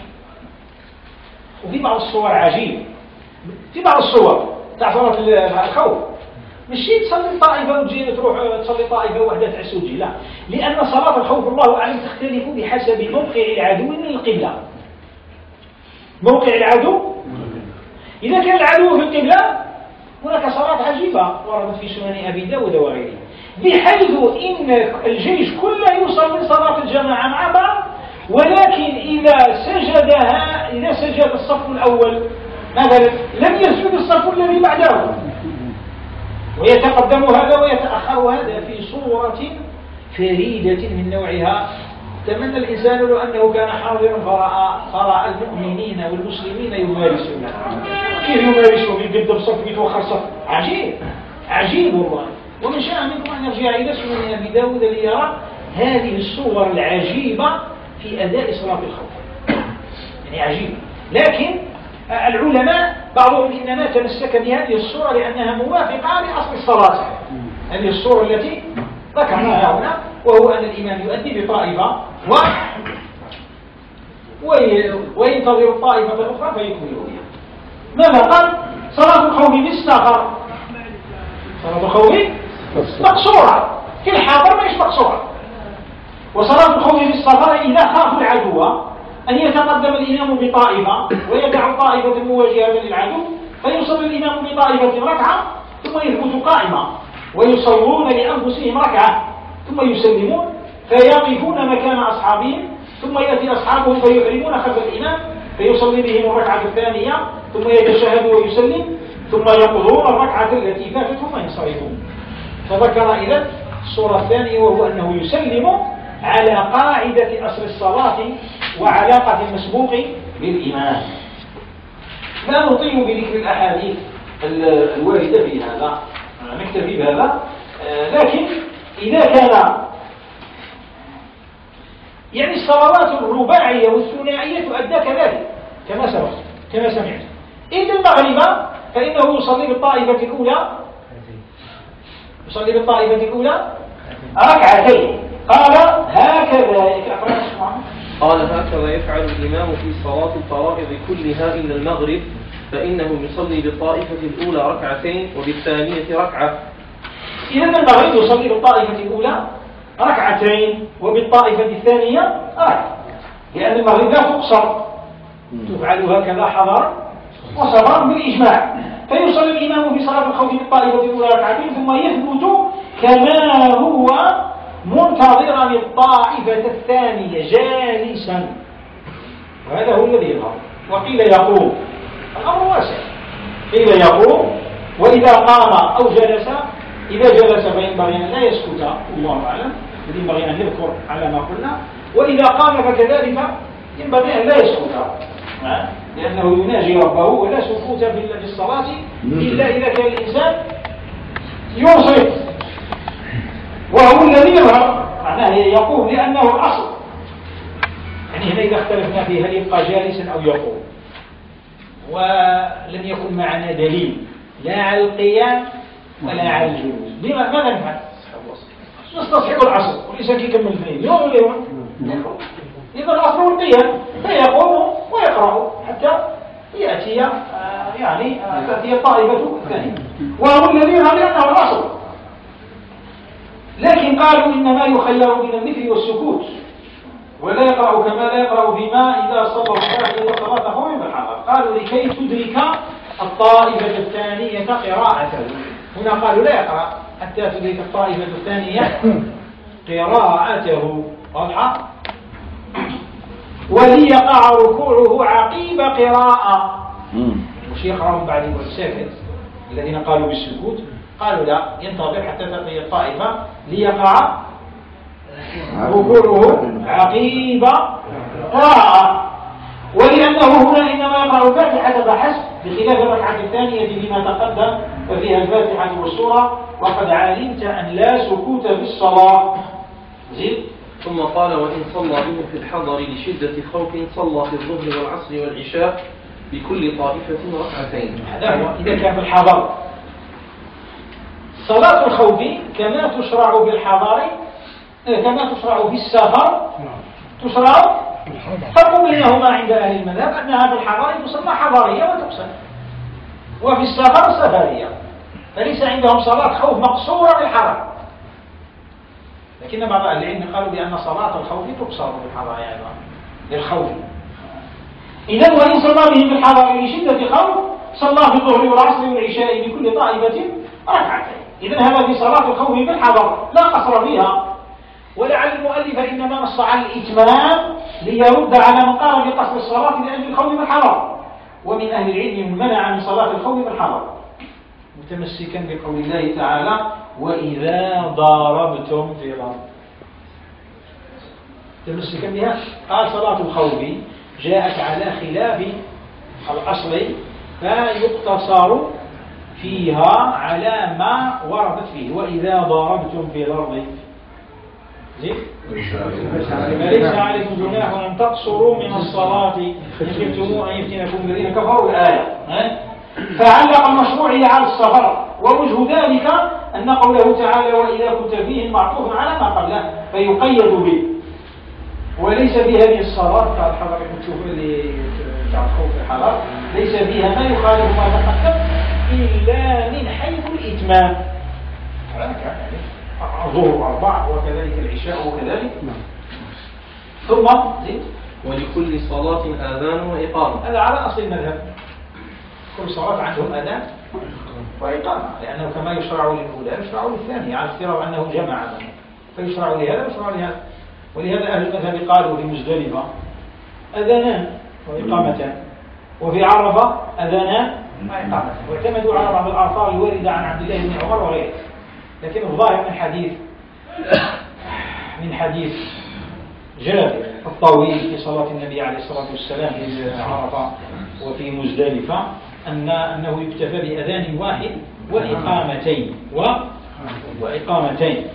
وفي بعض الصور عجيب. في بعض الصور تاع صلاة الخوف مش تصلي طائفة وتجي تروح تصلي طائفة واحدة تعس وتجي، لا، لأن صلاة الخوف الله أعلم تختلف بحسب موقع العدو من القبلة. موقع العدو إذا كان العدو في القبلة هناك صلاة عجيبة وردت في سنن أبي داود وغيره، بحيث إن الجيش كله يصلي صلاة الجماعة مع بعض، ولكن إذا سجدها إذا سجد الصف الأول مثلا لم يسجد الصف الذي بعده، ويتقدم هذا ويتأخر هذا في صورة فريدة من نوعها. تمنى الإنسان لو أنه كان حاضرا فرأى, فرأى المؤمنين والمسلمين يمارسون كيف يمارسون بالقدم صف يتوخر صف. عجيب عجيب والله. ومن شاء منكم أن يرجع إلى سنن أبي داود ليرى هذه الصور العجيبة في أداء صلاة الخوف، يعني عجيب. لكن العلماء بعضهم إنما تمسك بهذه الصورة لأنها موافقة لأصل الصلاة، هذه الصورة التي ذكرناها هنا، وهو أن الإمام يؤدي بطائفة و... وينتظر الطائفة الأخرى فيكملوا بها. ماذا قال؟ صلاة الخوف بالسفر، صلاة الخوف مقصورة، في الحاضر مش مقصورة. وصلاة الخوف بالسفر إذا خافوا العدو أن يتقدم الإمام بطائفة ويدع طائفة مواجهة للعدو فيصلي الإمام بطائفة ركعة ثم يثبت قائمة ويصلون لأنفسهم ركعة ثم يسلمون فيقفون مكان أصحابهم، ثم يأتي أصحابهم فيحرمون خلف الإمام فيصلي بهم الركعة الثانية ثم يتشهد ويسلم ثم يقضون الركعة التي فاتت ثم ينصرفون. فذكر إذن الصورة الثانية وهو أنه يسلم على قاعدة أصل الصلاة وعلاقة المسبوق بالإمام. لا نطيل بذكر الأحاديث الواردة في هذا، نكتفي بهذا. لكن إذا كان يعني الصلوات الرباعية والثنائية تؤدى كذلك كما سبق كما سمعت، إذا المغرب فإنه يصلي بالطائفة الأولى يصلي بالطائفة الأولى ركعتين. قال هكذا قال هكذا يفعل الإمام في صلاة الفرائض كلها إلا المغرب، فإنه يصلي بالطائفة الأولى ركعتين وبالثانية ركعة. إذا المغرب يصلي بالطائفة الأولى ركعتين وبالطائفة الثانية ركعة، لأن المغرب لا تقصر، تفعل هكذا حضر وصبر بالإجماع. فيصلي الإمام في صلاة الخوف بالطائفة الأولى ركعتين ثم يثبت كما هو منتظرا الطائفة الثانية جالسا، وهذا هو الذي يظهر. وقيل يقوم، الأمر واسع، قيل يقوم، وإذا قام أو جلس، إذا جلس فينبغي أن لا يسكت، الله أعلم، ينبغي أن يذكر على ما قلنا، وإذا قام فكذلك ينبغي أن لا يسكت، لأنه يناجي ربه، ولا سكوت في الصلاة إلا إذا كان الإنسان ينصت، وهو الذي يظهر معناه يقوم لأنه الأصل. يعني هنا إذا اختلفنا في هل يبقى جالسا أو يقوم، ولم يكن معنا دليل لا على القيام ولا على الجلوس، لما ماذا نفعل؟ نستصحب العصر والإنسان كيكمل الاثنين يوم ولا يوم، إذا الأصل هو القيام، فيقوم ويقرأ حتى يأتي آه يعني آه تأتي الطائفة الثانية، وهو الذي يظهر لأنه الأصل. لكن قالوا إنما يخير بين الذكر والسكوت، ولا يقرأ كما لا يقرأ فيما إذا صلى الصلاة وصلاة خوف بالحضر. قالوا لكي تدرك الطائفة الثانية قراءته. هنا قالوا لا يقرأ حتى تدرك الطائفة الثانية قراءته، واضحة؟ وليقع ركوعه عقيب قراءة، مش يقرأ بعد يقول ساكت. الذين قالوا بالسكوت قالوا لا، ينتظر حتى تأتي الطائفة ليقع ركوعه عقيب قراءة. ولأنه هنا إنما يقرأ الفاتحة فحسب، بخلاف الركعة الثانية فيما تقدم ففيها الفاتحة والسورة، وقد علمت أن لا سكوت في الصلاة. زيد. ثم قال وإن صلى بهم في الحضر لشدة خوف صلى في الظهر والعصر والعشاء بكل طائفة ركعتين. هذا إذا كان في الحضر. صلاة الخوف كما تشرع في الحضر كما تشرع في السفر تشرع. فرق بينهما عند أهل المذهب أنها في الحضر تسمى حضرية وتقصر، وفي السفر سفرية، فليس عندهم صلاة خوف مقصورة في الحضر. لكن بعض أهل العلم قالوا بأن صلاة الخوف تقصر في الحضر يعني للخوف. إذن وإن صلى بهم في الحضر لشدة خوف صلى في الظهر والعصر والعشاء بكل طائفة ركعتين. إذن هذا في صلاة الخوف في الحضر لا قصر فيها. ولعل المؤلف إنما نص على الإتمام ليرد على من قال بقصر الصلاة لأجل الخوف في الحضر، ومن أهل العلم من منع من صلاة الخوف في الحضر متمسكا بقول الله تعالى وإذا ضربتم في الأرض، متمسكا بها. قال صلاة الخوف جاءت على خلاف الأصل فيقتصر فيها على ما وردت فيه وإذا ضربتم في الأرض فليس عليكم جناح أن تقصروا من الصلاة إن خفتم أن يفتنكم الذين كفروا الآية. فعلق المشروعية على السفر، ووجه ذلك أن قوله تعالى وإذا كنت فيهم معطوف على ما قبله فيقيد به، وليس في هذه الصلاة قال حضرتك تشوف اللي تعرفوا في الحضر ليس فيها ما يخالف ما تقدم إلا من حيث الإتمام، الظهر أربع وكذلك العشاء وكذلك. ثم زيد ولكل صلاة آذان وإقامة. هذا على أصل المذهب، كل صلاة عندهم آذان وإقامة، لأنه كما يشرع للأولى يشرع للثانية على افتراض أنه جمع، فيشرع لهذا ويشرع لهذا. ولهذا أهل المذهب قالوا في مزدلفة أذانان وإقامتان، وفي عرفة أذانان وإقامتان، واعتمدوا على بعض الآثار الواردة عن عبد الله بن عمر وغيره. لكن الظاهر من حديث من حديث جابر الطويل في صلاة النبي عليه الصلاة والسلام في عرفة وفي مزدلفة أن أنه يكتفى بأذان واحد وإقامتين و... وإقامتين.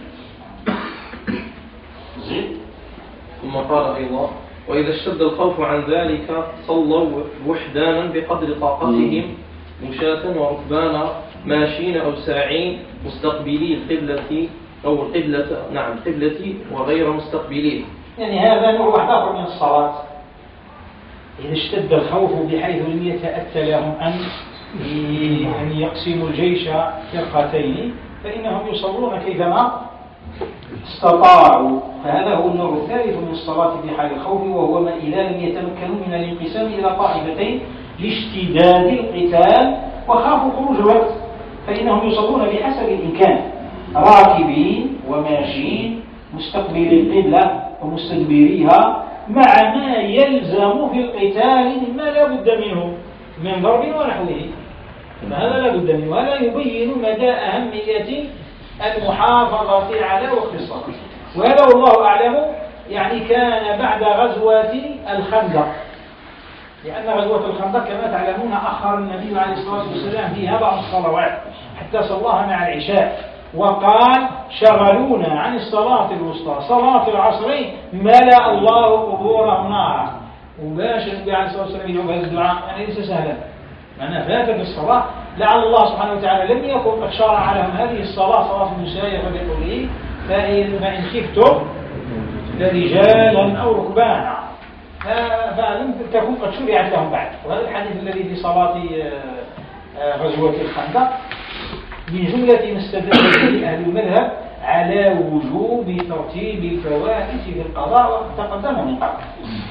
ثم قال أيضا: وإذا اشتد الخوف عن ذلك صلوا وحدانا بقدر طاقتهم مشاة وركبانا ماشين أو ساعين مستقبلي القبلة أو القبلة نعم القبلة وغير مستقبليه. يعني هذا نوع واحد آخر من الصلاة. إذا اشتد الخوف بحيث لم يتأتى لهم أن أن يقسموا الجيش فرقتين فإنهم يصلون كيفما استطاعوا، فهذا هو النوع الثالث من الصلاة في حال الخوف، وهو ما إذا لم يتمكنوا من الانقسام إلى طائفتين لاشتداد القتال وخافوا خروج الوقت، فإنهم يصلون بحسب الإمكان راكبين وماشين مستقبلي القبلة ومستدبريها مع ما يلزم في القتال مما لا بد منه من ضرب ونحوه، فهذا لا بد منه. وهذا يبين مدى أهمية المحافظة على وقت الصلاة. وهذا والله أعلم يعني كان بعد غزوة الخندق، لأن غزوة الخندق كما تعلمون أخر النبي عليه الصلاة والسلام فيها بعض الصلوات حتى صلاها مع العشاء، وقال: شغلونا عن الصلاة الوسطى صلاة العصرين ملأ الله قبورهم نارا. وباش النبي عليه الصلاة والسلام يجاوب هذا الدعاء يعني ليس سهلا، معناه فاتت الصلاة، لعل الله سبحانه وتعالى لم يكن قد شرع لهم هذه الصلاة صلاة المسايرة بقوله: فإن خفتم فرجالا أو ركبانا، فلم تكن قد شرعت لهم بعد. وهذا الحديث الذي في صلاة غزوة الخندق من جملة ما استدل به أهل المذهب على وجوب ترتيب الفوائد في القضاء، وقد تقدم من قبل.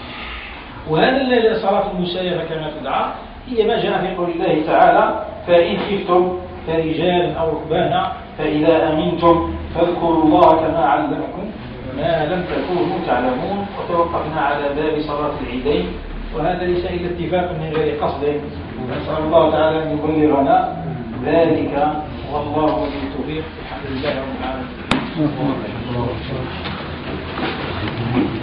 وهذا صلاة المسايرة كما تدعى هي ما جاء في قول الله تعالى: فإن خفتم فرجالا أو ركبانا فإذا أمنتم فاذكروا الله كما علمكم ما لم تكونوا تعلمون. وتوقفنا على باب صلاة العيدين، وهذا ليس إلا اتفاق من غير قصد، نسأل الله تعالى أن يبلغنا ذلك، والله ولي التوفيق. الحمد لله رب العالمين.